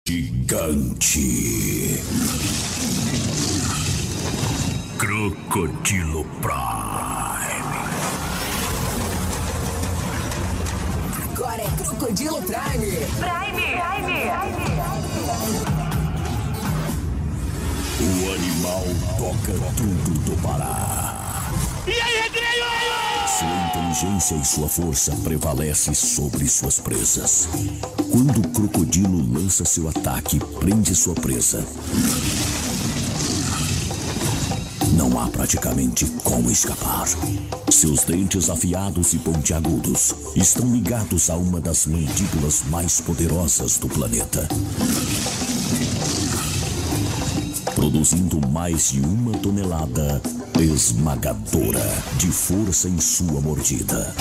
Gigante. Crocodilo Prime. Agora é Crocodilo Prime. O animal toca tudo do Pará. E aí, recreio? Sua inteligência e sua força prevalecem sobre suas presas. Quando o crocodilo lança seu ataque e prende sua presa, não há praticamente como escapar. Seus dentes afiados e pontiagudos estão ligados a uma das mandíbulas mais poderosas do planeta, produzindo mais de 1 tonelada esmagadora de força em sua mordida.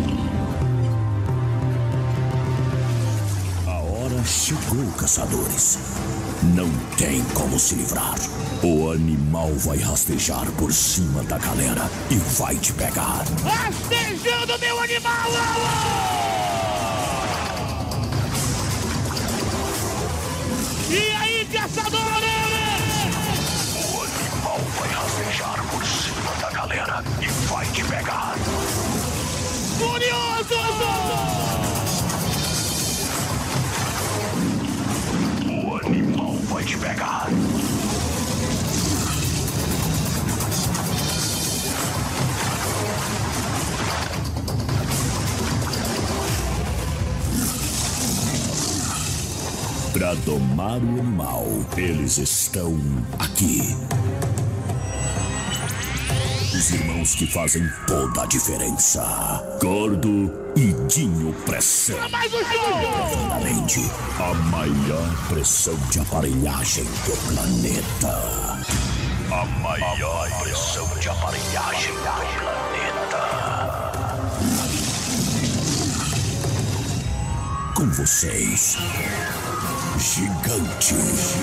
A hora chegou, caçadores. Não tem como se livrar. O animal vai rastejar por cima da galera e vai te pegar. Rastejando, meu animal! E aí, caçadores? O animal vai rastejar por cima da galera e vai te pegar. Furioso! O animal vai te pegar. Pra domar o animal, eles estão aqui. Os irmãos que fazem toda a diferença. Gordo e Dinho Pressão. Mais um show! Finalmente, a maior pressão de aparelhagem do planeta. A maior pressão de aparelhagem do planeta. Com vocês, Gigante.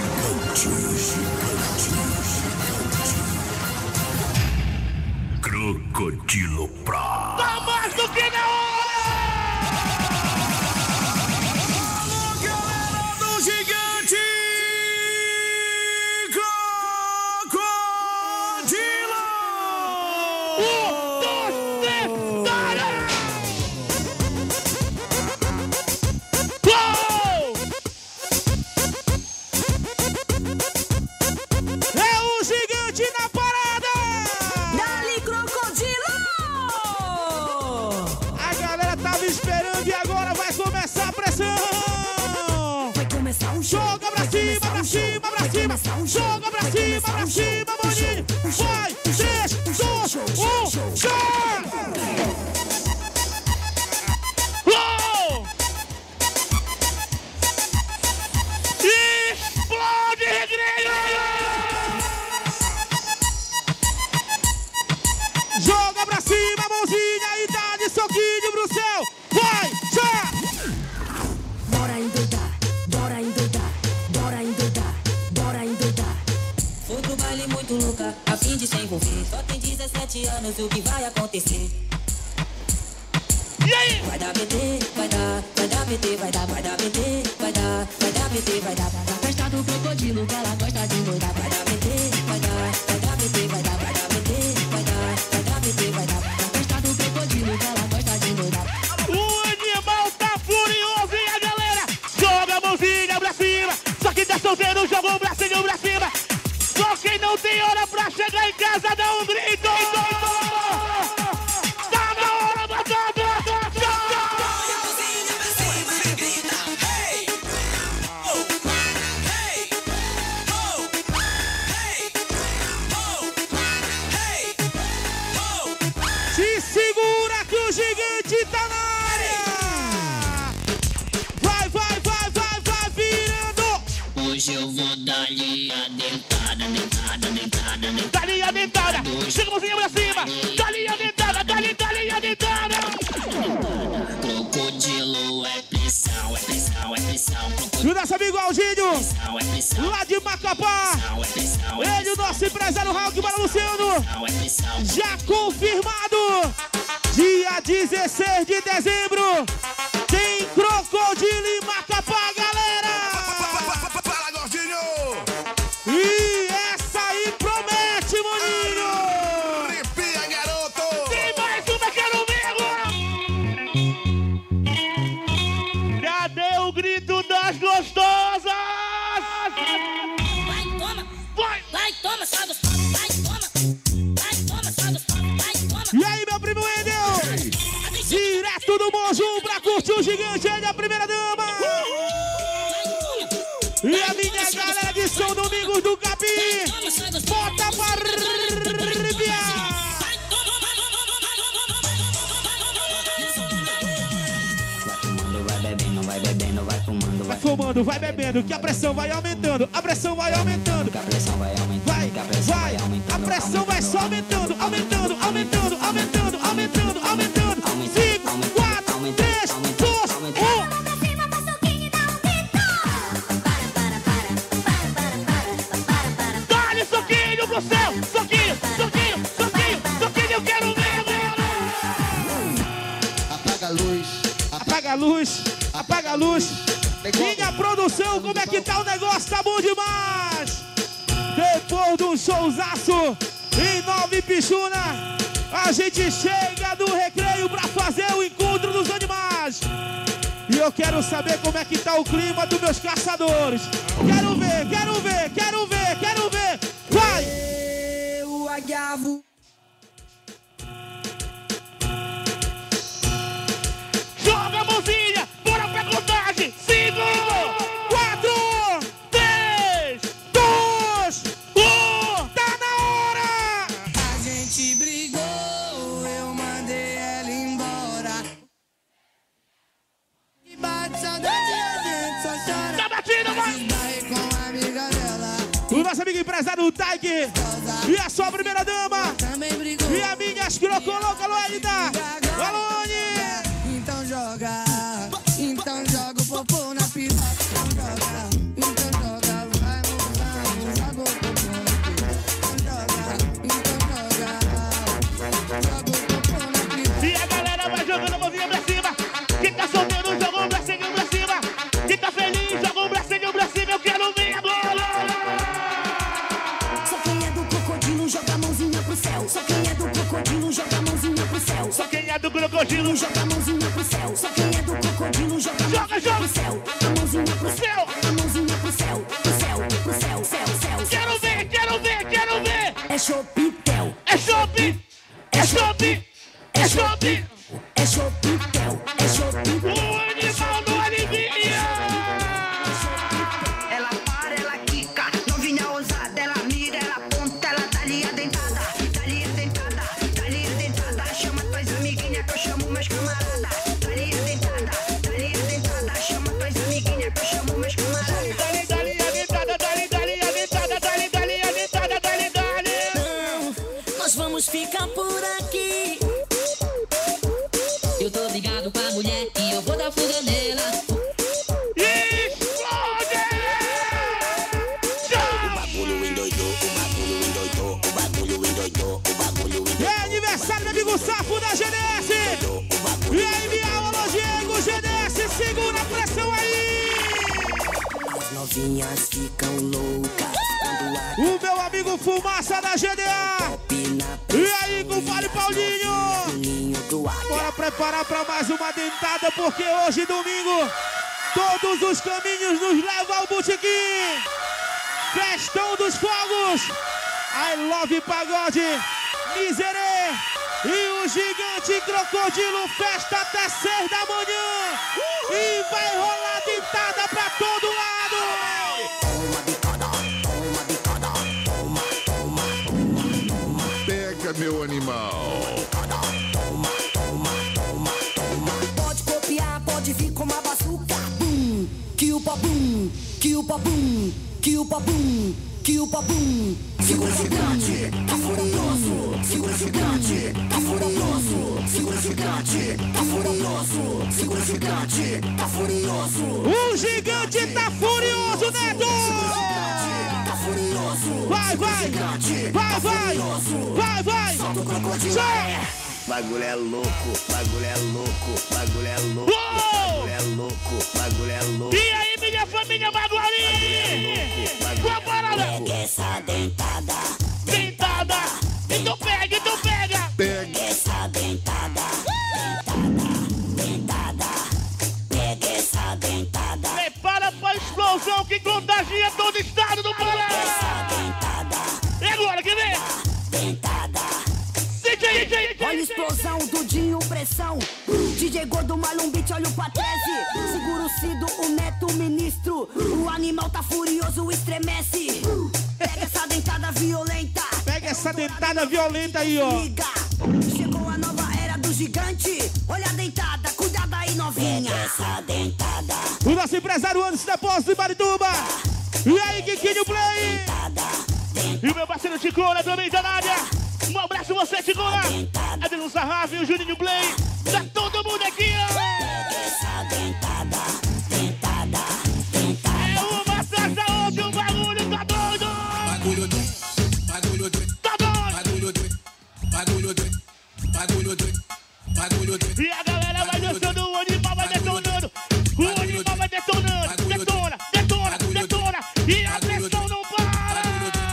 Crocodilo Prime. Tá mais do que na hora! Alô, galera do Gigante Crocodilo! 1, 2, 3, para! Uou! É o gigante na parada! Dali, Crocodilo! A galera tava esperando e agora vai começar a pressão! Vai começar um show. Joga pra cima, pra cima, pra cima! Joga pra cima, maninho! Vai, 3, 2, 1, show! Uou! Explode, recreio! Joga pra cima, mãozinha e dá de soquinho pro céu! Vai, já! Bora endoidar, bora endoidar, bora endoidar, bora endoidar. Foi pro baile muito louca, a fim de se envolver. Só tem 17 anos, o que vai acontecer? E aí? Vai dar PT, vai dar PT, vai dar PT, vai dar PT, vai dar. Na festa do crocodilo que ela gosta de endoidar. Vai dar PT, vai dar PT, vai dar PT, vai dar PT, vai dar. Na festa do crocodilo que ela gosta de endoidar. O animal tá furioso e a galera joga a mãozinha pra cima. Só quem tá solteiro joga o bracinho pra cima. Só quem não tem hora pra chegar em casa dá um grito. Tá na hora da dobra. Se segura que o gigante tá na área. Vai virando. Hoje eu vou dar-lhe a dentada. Dali a dentada. Chega a mãozinha pra cima. Dali a dentada. Crocodilo é pressão. E o nosso amigo Aldinho, É pressão. lá de Macapá. Ele, o nosso empresário Raul Guimara Luciano. Já confirmado. Dia 16 de dezembro. Tem Crocodilo em Macapá, galera. E a minha galera de São Domingos do Capim, bota pra arrepiar. Vai fumando, vai bebendo, que a pressão vai aumentando, a pressão vai aumentando. Vai, vai, a pressão vai só aumentando, aumentando, aumentando, aumentando, aumentando, aumentando. 5, 4, 3, 2, 1. Dá-lhe soquinho pro céu, soquinho, soquinho, soquinho, soquinho, eu quero ver, galera. Apaga a luz. Apaga a luz, apaga a luz. Minha produção, como é que tá o negócio? Tá bom demais! Depois de um showzaço em Nova Ipixuna, a gente chega do recreio pra fazer o encontro dos animais. E eu quero saber como é que tá o clima dos meus caçadores. Quero ver, quero ver, quero ver, quero ver. Vai! Eu agavo. Joga a mãozinha, bora pra contagem. 5, 4, 3, 2, 1. Tá na hora! A gente brigou, eu mandei ela embora. E bate saudade, a gente só chora. Tá batido, vai! Esbarrei com a amiga dela. O nosso amigo empresário Taik e a sua primeira dama. Também brigou. E a minha escrocoloca, Loelida. Alone! Então joga o popô na piroca. Então joga, vai mudando, joga o popô na piroca. Então joga o popô na piroca. E a galera vai jogando a mãozinha pra cima. Quem tá solteiro, joga um bracinho pra cima. Quem tá feliz, joga um bracinho pra cima. Eu quero ver agora! Só quem é do crocodilo joga a mãozinha pro céu. Só quem é do crocodilo joga a mãozinha pro céu. Só quem é do crocodilo, Joga a mãozinha pro céu. Só quem é do crocodilo joga a joga, mãozinha joga! pro céu. A mãozinha pro céu. Céu! A mãozinha pro céu. Pro céu, pro céu, céu, céu. Quero ver, quero ver, quero ver! É chopitel. É chope! É chope! É chope! É chopitel. É chopitel. O animal não alivia! Ela para, ela quica, novinha ousada, ela mira, ela aponta, ela dá-lhe a dentada, dá-lhe a dentada, dá-lhe a dentada, chama tuas amiguinhas que eu chamo meus camarada, dá-lhe a dentada, chama tuas amiguinhas que eu chamo meus camarada. Dali, dali, a dentada, dali, dali, a dentada, dali, dali, a dentada, dali, dali! Não, nós vamos ficar por aqui. Eu tô ligado com a mulher e eu vou dar fuga nela. Explode! É aniversário do amigo Safo da GDS! E aí, minha aula, Diego, GDS, segura a pressão aí! As novinhas ficam loucas quando a O meu amigo Fumaça da GDA! pina E aí, compadre Paulinho! ninho do ar. Bora preparar pra mais uma dentada, porque hoje, domingo, todos os caminhos nos levam ao botequim! Festão dos Fogos! I Love Pagode! Miserê! E o gigante crocodilo festa até 6 da manhã! E vai rolar dentada pra todo lado! Pega, meu animal. Pode copiar, pode vir com uma bazuca. Bum, que o babum, que o babum, que o babum, que o babum. Segura o gigante, tá furioso. Segura o gigante, tá furioso. Segura o gigante, tá furioso. Segura o gigante, tá furioso. O gigante tá furioso, Neto! Tá furioso. Vai, vai! Vai, vai! Vai, vai! Só! Bagulho é louco, bagulho é louco, bagulho é louco, Uou! bagulho é louco, bagulho é louco. E aí, minha família Maguari! Qual a parada? Pega essa dentada. Dentada! Então pega, então pega! Pega. Essa dentada. Dentada. Pega essa dentada. Prepara pra explosão que contagia todo o estado do Pará! E agora, quer ver? Dentada. DJ! Olha a explosão do Dinho Pressão. DJ Gordo Malum Beat, olha o Patrese. Segura o Cido, o Neto, o Ministro. O animal tá furioso, estremece. Pega essa dentada violenta. Pega essa dentada violenta aí, ó. Liga, chegou a nova era do gigante. Olha a dentada, cuidado aí, novinha. Pega essa dentada. O nosso empresário Anderson Depósito de Marituba. E aí, Kikinho Play. E o meu parceiro Ticona também tá na área. Um abraço você, Ticona. Adriano Sarrafo e o Juninho Play. Tá todo mundo aqui, ó. Pega essa dentada, dentada, dentada. É uma atrás da outra, o bagulho tá doido. Bagulho doido, bagulho doido, Tá doido. bagulho doido, bagulho doido, bagulho doido, bagulho doido. E a galera vai dançando, o animal vai detonando. O animal vai detonando. Detona, detona, detona. E a pressão não para.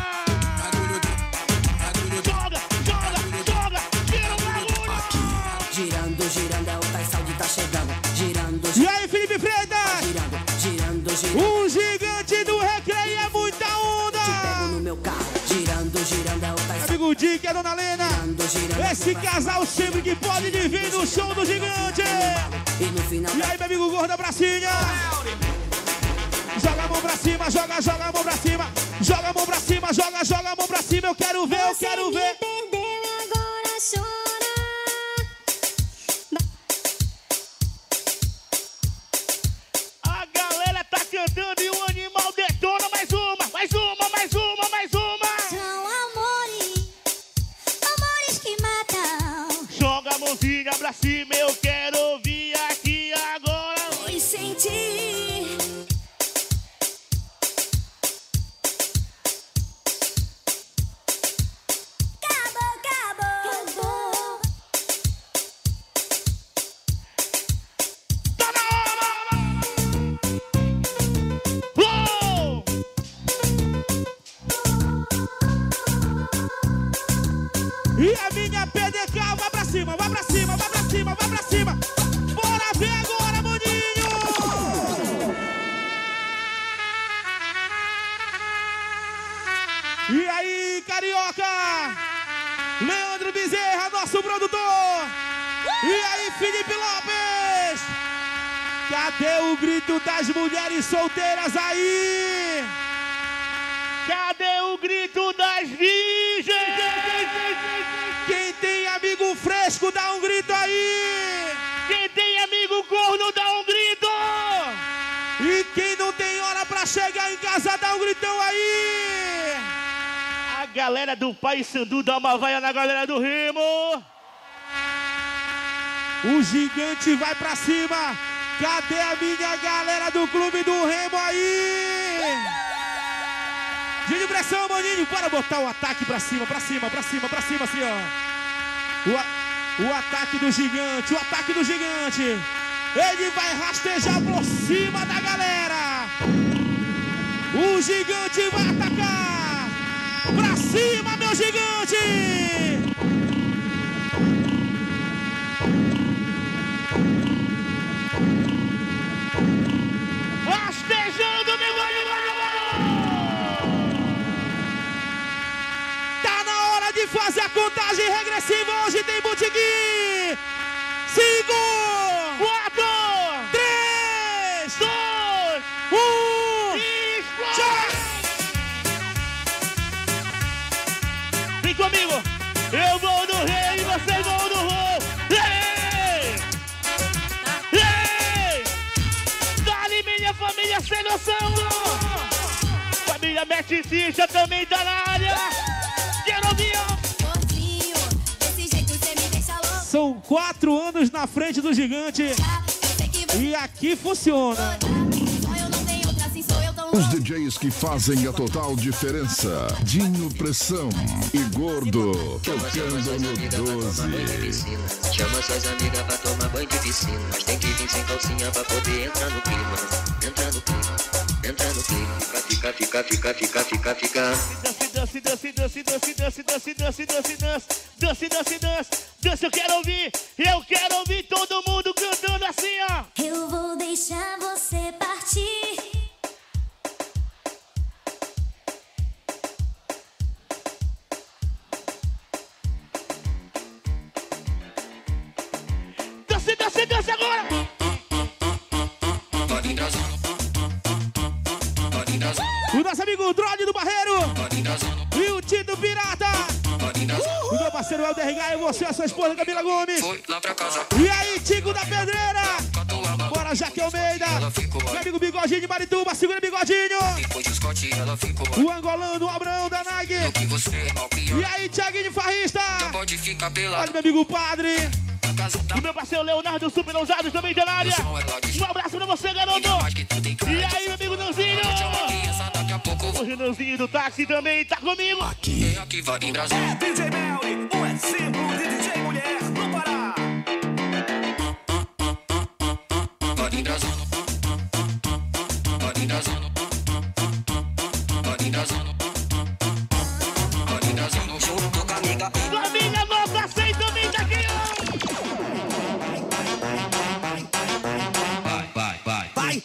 Joga, joga, joga. Tira o bagulho. Girando, girando, é o Tais Saúde tá chegando. Girando, E aí, Felipe Freitas. girando, girando, girando. O gigante do recreio é muita Te pego onda. no meu carro. Girando, girando, é o Tais Saúde. Amigo Dick e a Dona Lena. Girando, girando. Esse casal sempre que pode vir no show do gigante. E no final. E aí, meu amigo gordo, abracinha. Joga a mão pra cima, joga, joga a mão pra cima. Joga a mão pra cima, joga, joga a mão pra cima. Eu quero ver, eu quero ver. Perdeu e agora chora. A galera tá cantando e o animal detona. Mais uma, mais uma, mais uma, mais uma. São amores, amores que matam. Joga a mãozinha pra cima, eu quero ouvir aqui agora. Pois sentir. Acabou, acabou. Tá na hora! Uou! E a minha PDK vai pra cima, vai pra cima, vai pra cima, vai pra cima. Bora ver agora, maninho! E aí, carioca? Leandro Bezerra, nosso produtor. E aí, Felipe Lopes? Cadê o grito das mulheres solteiras aí? Cadê o grito das virgens? Quem tem amigo fresco, dá um grito aí. Quem tem amigo corno, dá um grito. E quem não tem hora pra chegar em casa, dá um gritão aí. A galera do Pai Sandu dá uma vaia na galera do Remo. O gigante vai pra cima. Cadê a minha galera do Clube do Remo aí? De pressão, maninho. Bora botar o ataque pra cima, pra cima, pra cima, pra cima, assim, ó. O ataque do gigante, o ataque do gigante. Ele vai rastejar por cima da galera. O gigante vai atacar. Pra cima, meu gigante. Rastejando, meu tá na hora de fazer a contagem regressiva. Hoje tem botiquim. 5, 4, 3, 2, 1. Vem comigo. Eu vou no rei e vocês vão no rol. Ei! Ei! Dali, minha família sem noção. Família Mestre Cicha também tá na área. Quero ouvir. Gordinho, desse jeito cê me deixa louco. São 4 anos na frente do gigante. Eu sei que você E aqui funciona. só eu não tenho outra, assim sou eu tão Os louco. DJs que fazem a total diferença. Dinho Pressão e Gordo tocando no 12. Chama suas amigas pra tomar banho de piscina. Mas tem que vir sem calcinha pra poder entrar no clima. Entra no clima, entra no clima. Fica, fica, fica, fica, fica, fica. Dance, dance, dance, dance, dance, dance, dance, dance, dance, dance, dance, dance, dance, eu quero ouvir todo mundo cantando assim, ó. Eu vou deixar você partir. Dance, dance, dance agora. Pode transar, pode transar, O nosso amigo Drone do Barreiro. E o Tito Pirata. O meu parceiro é o DRH e você, a sua esposa Camila Gomes. E aí, Tico da Pedreira. Bora, Jaque Almeida. Meu amigo Bigodinho de Marituba, segura Bigodinho. O angolano, o Abraão da Nag. E aí, Thiaguinho de Farrista. Olha, meu amigo Padre. E meu parceiro Leonardo, Super Ousados também de área. Um abraço pra você, garoto. E aí, meu amigo Nanzinho. O Renanzinho do táxi também tá comigo. Aqui. É DJ Melly, o exemplo de DJ mulher no Pará. Família Nova 100 também tá aqui, Vai.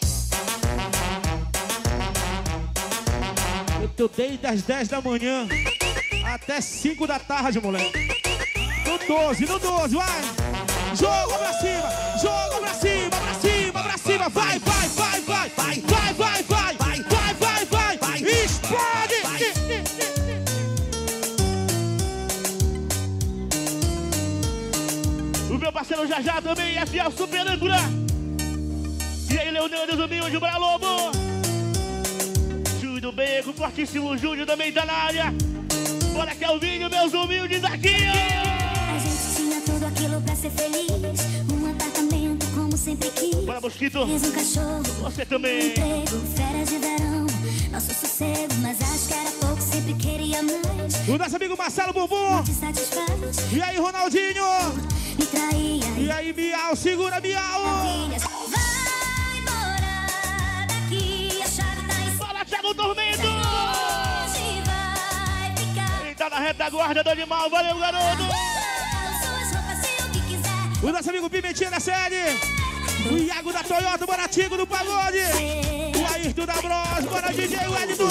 Eu tô desde as 10 da manhã até 5 da tarde, moleque. No 12, vai! Joga pra cima! Joga pra cima! Pra cima! Pra cima! Vai! Explode! O meu parceiro Já também é fiel super âncora. E aí, Leonardo Zuminho de Bra Lobo. Júlio do Beco, fortíssimo Júlio também tá na área. Bora que é o vídeo, meus humildes aqui. A gente tinha tudo aquilo pra ser feliz. Um apartamento como sempre quis. Bora, Mosquito. Fez um cachorro. Você também. Emprego, férias de verão. Nosso sossego, mas acho que era pouco. Sempre queria mais. O nosso amigo Marcelo Bumbum. Te satisfaz. E aí, Ronaldinho. Me traía. E aí, Miau, segura Miau. Vai embora daqui. A chave tá em cima. Bora, Thiago Tormento. Hoje vai ficar. Ele tá na retaguarda do animal. Valeu, garoto. Suas roupas e o que quiser. O nosso amigo Pimentinha da série. O Iago da Toyota, o Baratigo do Pagode. O Ayrton da Bros, bora DJ Wellington.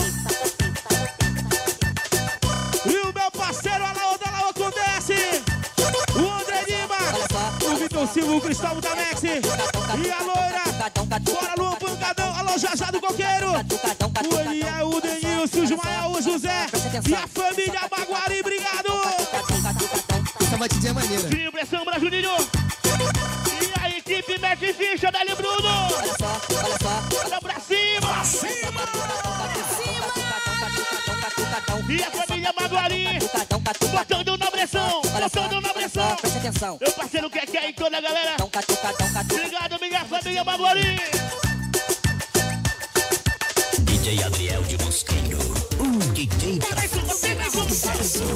E o meu parceiro Alaô da Laô acontece. O André Lima. O Vitor Silva, o Cristóvão da Mexi. E a loira. Bora Luan Pancadão, alô Jajá do Coqueiro. O Eliel, o Denilson, o Ismael, o José. E a família Maguari, obrigado. Essa batidinha é maneira. Fio, pressão pra Juninho. E a equipe mete ficha, dali Bruno. Olha pra cima. Pra cima. E a família Maguari. Botando na pressão. Botando na pressão. Presta atenção. Meu parceiro quer aí toda a galera. Obrigado, minha família Maguari. DJ Adriel de Mosqueiro. DJ pra sucesso.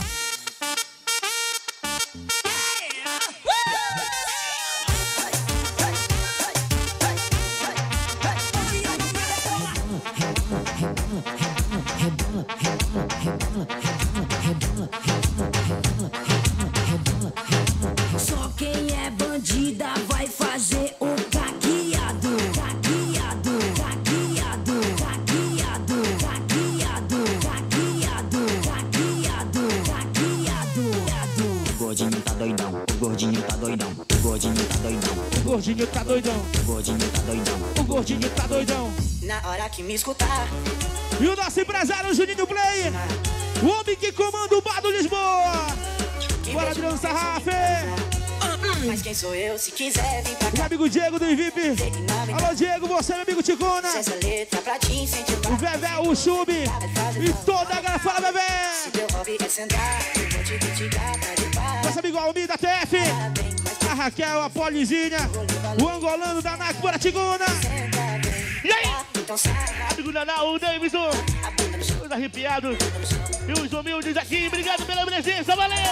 Só quem é bandida vai fazer o caqueado. Caqueado, caqueado, caqueado, caqueado, caqueado, caqueado, caqueado. O gordinho tá doidão, o gordinho tá doidão, o gordinho tá doidão, O gordinho tá doidão. o gordinho tá doidão. O gordinho tá doidão. Na hora que me escutar, E o nosso empresário Juninho Play. O homem que comanda o bar do Lisboa. Bora, Adriano Sarrafe. mas quem sou eu se quiser vir pra Meu cá? amigo Diego do Invip. Alô, Diego, você, meu amigo Ticona. Se essa letra pra te incentivar, O Vevé, o Chub. E toda a galera. Fala, Vevé. se teu hobby é sentar, eu vou te criticar, tá de paz. Nosso amigo Almir da TF. A Raquel, a Polizinha. O angolano da NAC, bora, Ticona. E aí? Então sai, Amigo Naná, o Davidson. a bunda no chão, Os arrepiados. E os humildes aqui. Obrigado pela presença, valeu.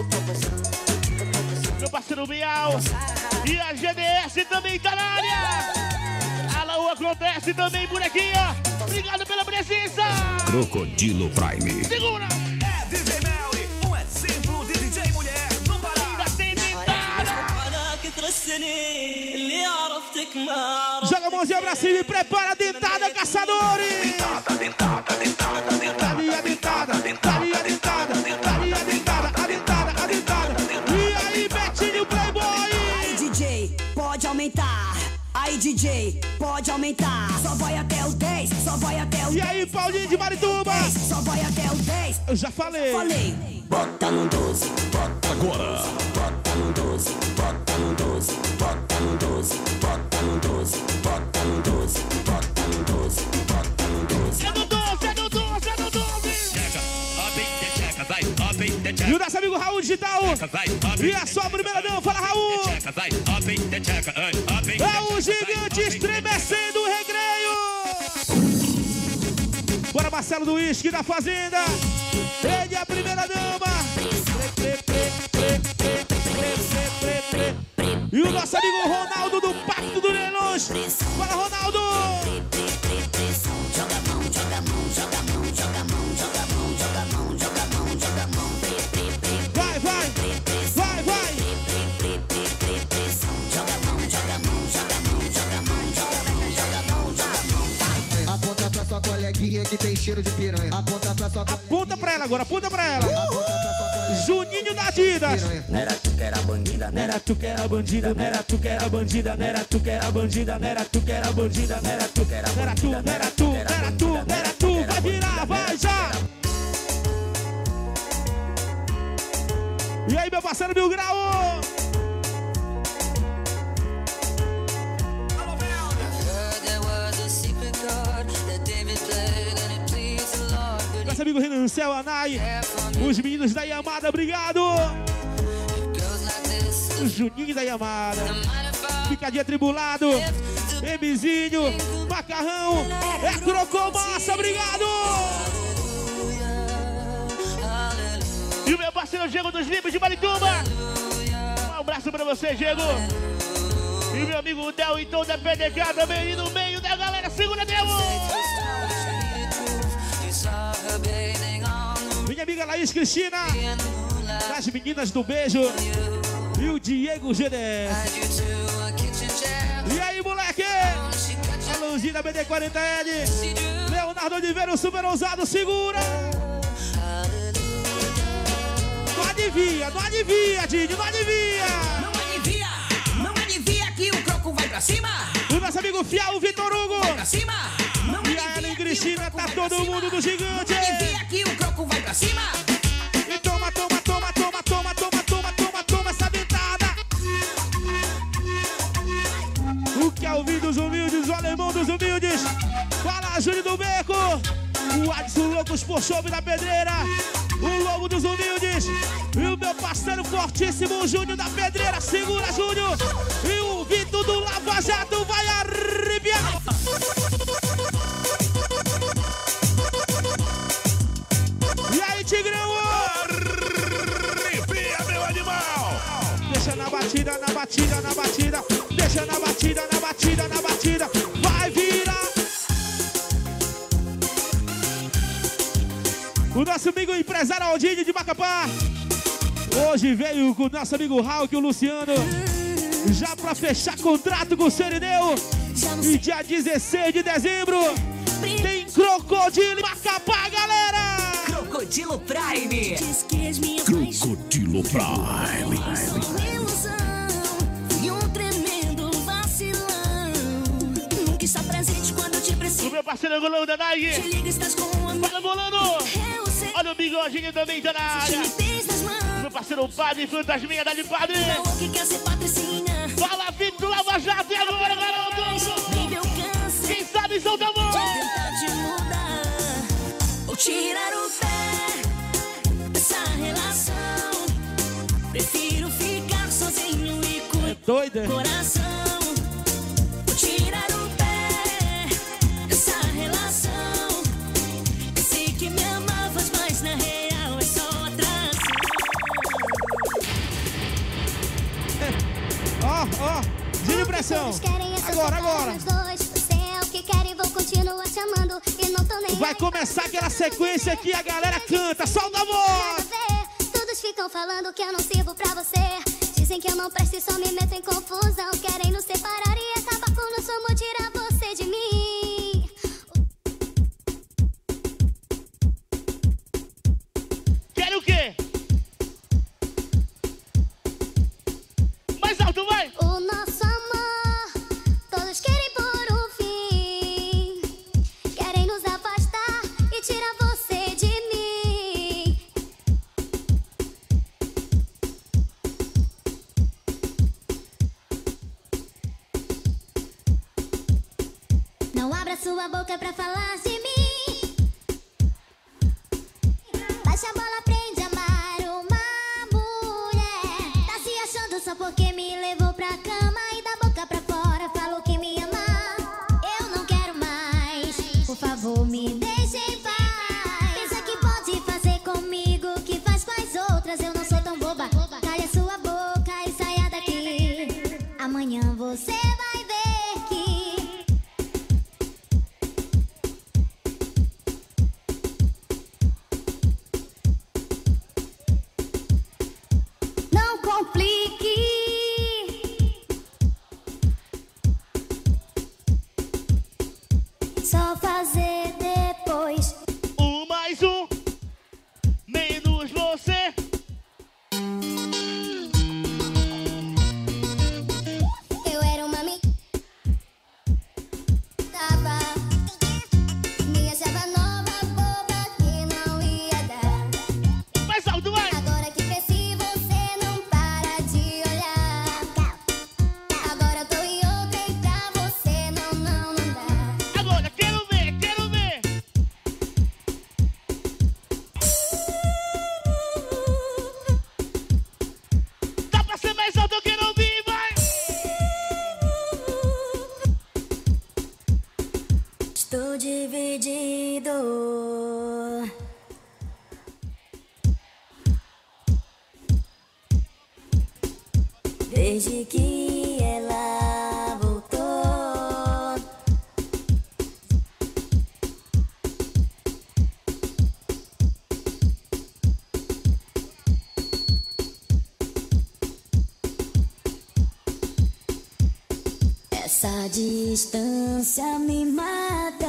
Meu parceiro Miau. E a GDS também tá na área. A Laú acontece também por aqui, ó. Obrigado pela presença. Crocodilo Prime. Segura. É DJ Melly, um exemplo de DJ mulher no Pará. Ainda tem dentada. Joga a mãozinha pra cima e prepara a dentada, caçadores. Dentada, dentada, dentada, dentada. Ali a dentada, ali a dentada, ali a dentada, a dentada, a dentada. E aí, Betinho Playboy. Aí DJ, pode aumentar. Aí DJ, pode aumentar. Só vai até o 10, só vai até o 10. E aí, Paulinho de Marituba? Só vai até o 10. Eu já falei. Bota no 12, bota agora. Bota no 12, bota no 12, bota no 12, bota no 12, bota no 12, bota no 12, bota no 12. É no 12, é no 12, é no 12. Checa, up in the checa, vai, up in the checa. E o nosso amigo Raul Digital. E a sua primeira não, fala Raul. Checa, vai, up in the checa, up in the É o gigante estremecendo o recreio. Bora, Marcelo do Whisky da Fazenda. Ele é a primeira dama. E o nosso amigo Ronaldo do Pacto do Leilões. Fala, Ronaldo. Joga a mão, joga a mão, joga a mão, joga a mão, joga a mão, joga a mão, joga a mão, joga a mão. Vai, vai, vai, vai. Joga a mão, joga a mão, joga a mão, joga a mão, joga a mão, joga a mão, joga a mão. Aponta pra sua coleguinha que tem cheiro de piranha. Aponta pra sua coleguinha. Aponta pra ela agora, aponta pra ela. Juninho da Adidas. Nera tu que era bandida, Nera tu que era bandida, nera tu que era bandida, nera tu que era bandida, nera tu que era bandida, nera tu que era bandida, nera tu, nera tu, nera tu, vai virar, vai já. E aí, meu parceiro Mil Grau? Nosso amigo Renan Céu, Anai, os meninos da Yamada, obrigado! O Juninho da Yamada, Picadinha Tribulado, Mzinho, Macarrão, é Crocomassa, obrigado! E o meu parceiro Diego dos Livros de Marituba, um abraço pra você, Diego! E o meu amigo Del, então da PDK também, e no meio da galera, segura Deus! Minha amiga Laís Cristina, das meninas do beijo, e o Diego GD. E aí, moleque? A Luzinha da BD40L, Leonardo Oliveira, o super ousado, segura. Não adivia, Didi, não adivia. Não adivia que o croco vai pra cima. O nosso amigo Fiel, o Vitor Hugo. Vai pra cima. E a Ellen Cristina, tá todo mundo do gigante. Não adivia que o croco vai pra cima. E toma, toma, toma, toma, toma, toma, toma, toma, toma essa dentada. O Kelvin dos Humildes, o Alemão dos Humildes. Fala, Júlio do Beco. O Adson Loucos por Chove da Pedreira. O Lobo dos Humildes. E o meu parceiro fortíssimo, o Júnior da Pedreira. Segura, Júnior. E o Vitor do Lava Jato vai arrepiar. E aí, Tigrão? Arrepia, meu animal! Deixa na batida, na batida, na batida. Deixa na batida, na batida, na batida. Vai virar. O nosso amigo empresário Aldinho de Macapá. Hoje veio com o nosso amigo Raul e o Luciano. Já pra fechar contrato com o Sereneu. E dia 16 de dezembro tem Crocodilo em Macapá, galera! Crocodilo Prime. Crocodilo Prime. E um tremendo vacilão. Nunca está presente quando te preciso. O meu parceiro Golão da Nike. Te liga, estás com um amor. Fala, Golano! Olha o bigodinho também tá na área. Meu parceiro Padre Fantasminha da de Padre. Que quer ser patricinha. Fala, Vitor Lava Jato, e agora, garoto? Quem sabe solta a mão. Tentar te mudar ou tirar o pé dessa relação. Prefiro ficar sozinho e com doida. Coração. Vou tirar o pé dessa relação. Eu sei que me amavas, mas na real é só atração. Ó, de pressão. Agora. Você é o que quer e vou continuar te amando. E não tô nem. Vai começar aquela sequência aqui, a galera canta, solta a voz. Todos ficam falando que eu não sirvo pra você. Dizem que eu não presto e só me meto em confusão. Querem nos separar e acabar com o nosso amor, tirar você de mim. Quero o quê? Mais alto, vai! O nosso amor, todos querem por um fim. a boca pra falar de mim. Baixa a bola, aprende a amar uma mulher. Tá se achando só porque me levou pra cama e da boca pra fora falou que me ama. Eu não quero mais, por favor me deixe em paz. Pensa que pode fazer comigo o que faz com as outras. Eu não sou tão boba, calha sua boca e saia daqui. Amanhã você vai ver que não complique. Só fazer depois. Um mais um, menos você. Eu era uma tava, me achava nova, boba que não ia dar. Mais alto, vai! Agora que cresci você não para de olhar. Agora eu tô em outra e pra você não dá. Agora, quero ver, quero ver. Dá pra ser mais alto, eu quero ouvir, vai! Estou dividido. Desde que ela voltou. Essa distância me mata.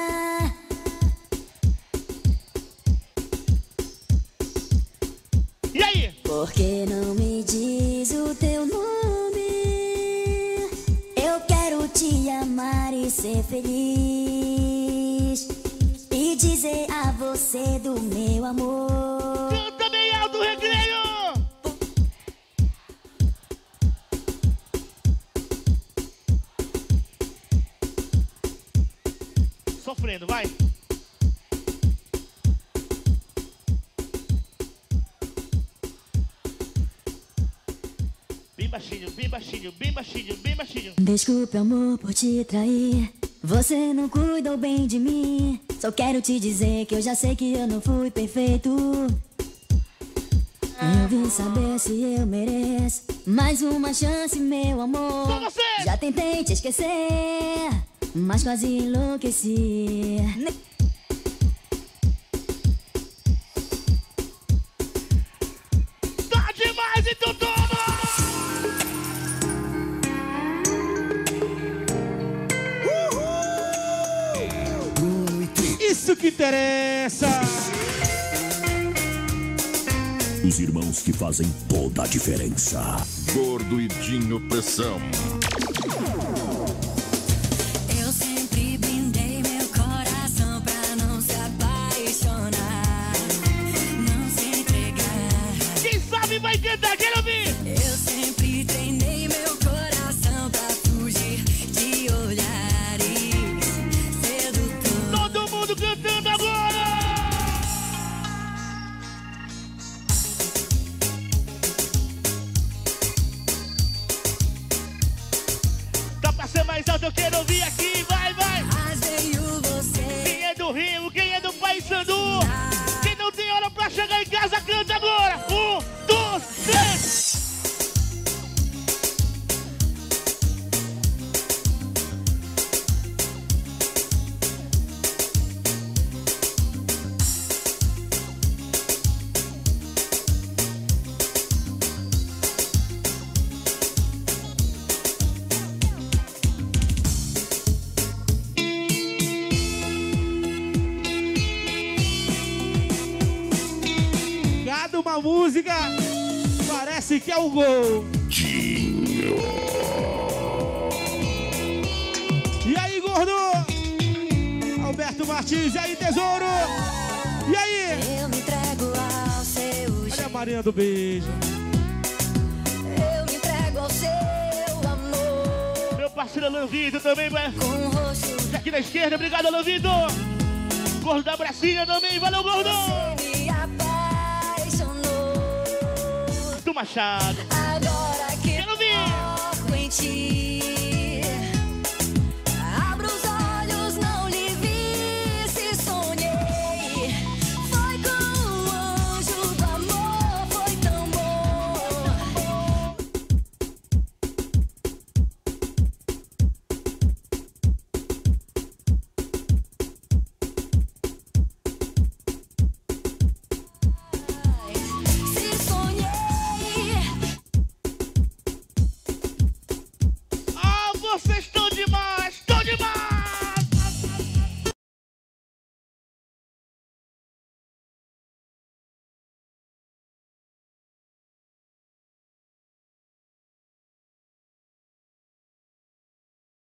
E aí? Por que não me diz o teu nome? Eu quero te amar e ser feliz. E dizer a você do meu amor. Canta bem alto, recreio! Sofrendo, vai! Bem baixinho, bem baixinho, bem baixinho, bem baixinho. Desculpe, amor, por te trair. Você não cuidou bem de mim. Só quero te dizer que eu já sei que eu não fui perfeito. Eu vim saber se eu mereço mais uma chance, meu amor. Com você! Já tentei te esquecer, mas quase enlouqueci. Tá demais, então toma! Isso que interessa! Os irmãos que fazem toda a diferença. Gordo e Dinho Pressão. Eu sempre brindei meu coração pra não se apaixonar, não se entregar. Quem sabe vai cantar, quero ouvir! Eu sempre treinei meu coração pra fugir de olhares sedutores. Todo mundo cantando agora! Dá pra ser mais alto, eu quero ouvir aqui, vai, vai! Mas veio você. Quem é do Rio, quem é do Paysandu? Quem não tem hora pra chegar em casa, canta agora! 1, 2, 3! Cada uma música parece que é o gol. Dinho. E aí, gordo? Alberto Martins, e aí, tesouro? E aí? Eu me entrego ao seu Olha a Marinha do beijo. Eu me entrego ao seu amor. parceiro Lanvido também, vai. Com o rosto Aqui na esquerda, obrigado, Lanvido. Gordo da Bracinha também, valeu, gordo. você me apaixonou. Do Machado. Agora que Quero ver. foco em ti.